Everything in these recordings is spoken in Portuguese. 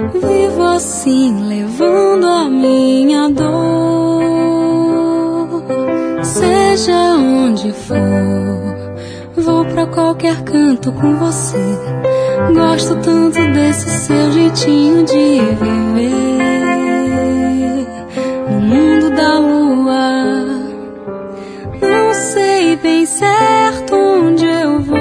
Vivo assim, levando a minha dor. Seja onde for, vou pra qualquer canto com você. Gosto tanto desse seu jeitinho de viver no mundo da lua. Não sei bem certo onde eu vou.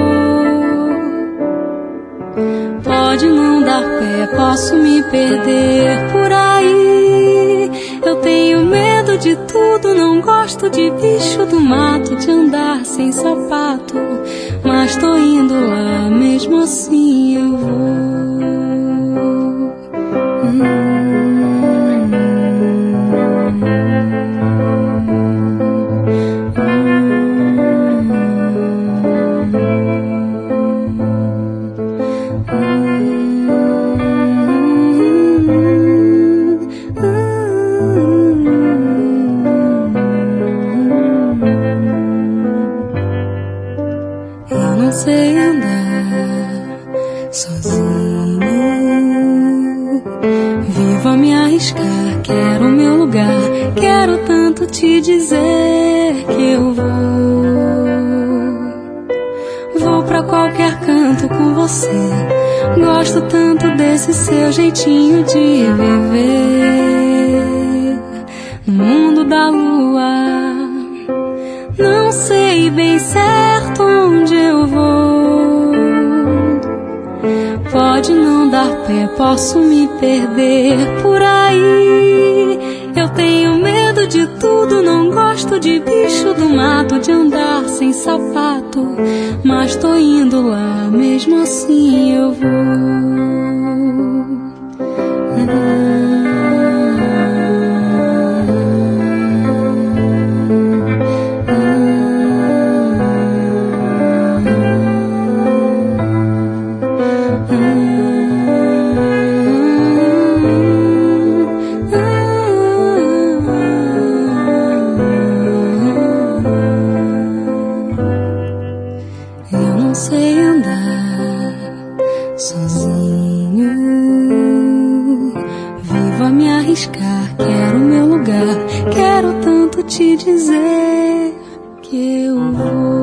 Pode não dar pé, posso me perder por aí. Eu tenho medo de tudo, não gosto de bicho do mato, de andar sem sapato. Mas tô indo lá, mesmo assim eu vou. Eu não sei andar sozinho, vivo a me arriscar, quero o meu lugar, quero tanto te dizer que eu vou pra qualquer canto com você. Gosto tanto desse seu jeitinho de viver no mundo da lua. Não sei bem certo onde eu vou. Pode não dar pé, posso me perder por aí. Eu tenho medo de tudo, não gosto de bicho do mato, de andar sem sapato. Mas tô indo lá, mesmo assim eu vou. Eu não sei andar sozinho, vivo a me arriscar, quero o meu lugar, quero tanto te dizer que eu vou.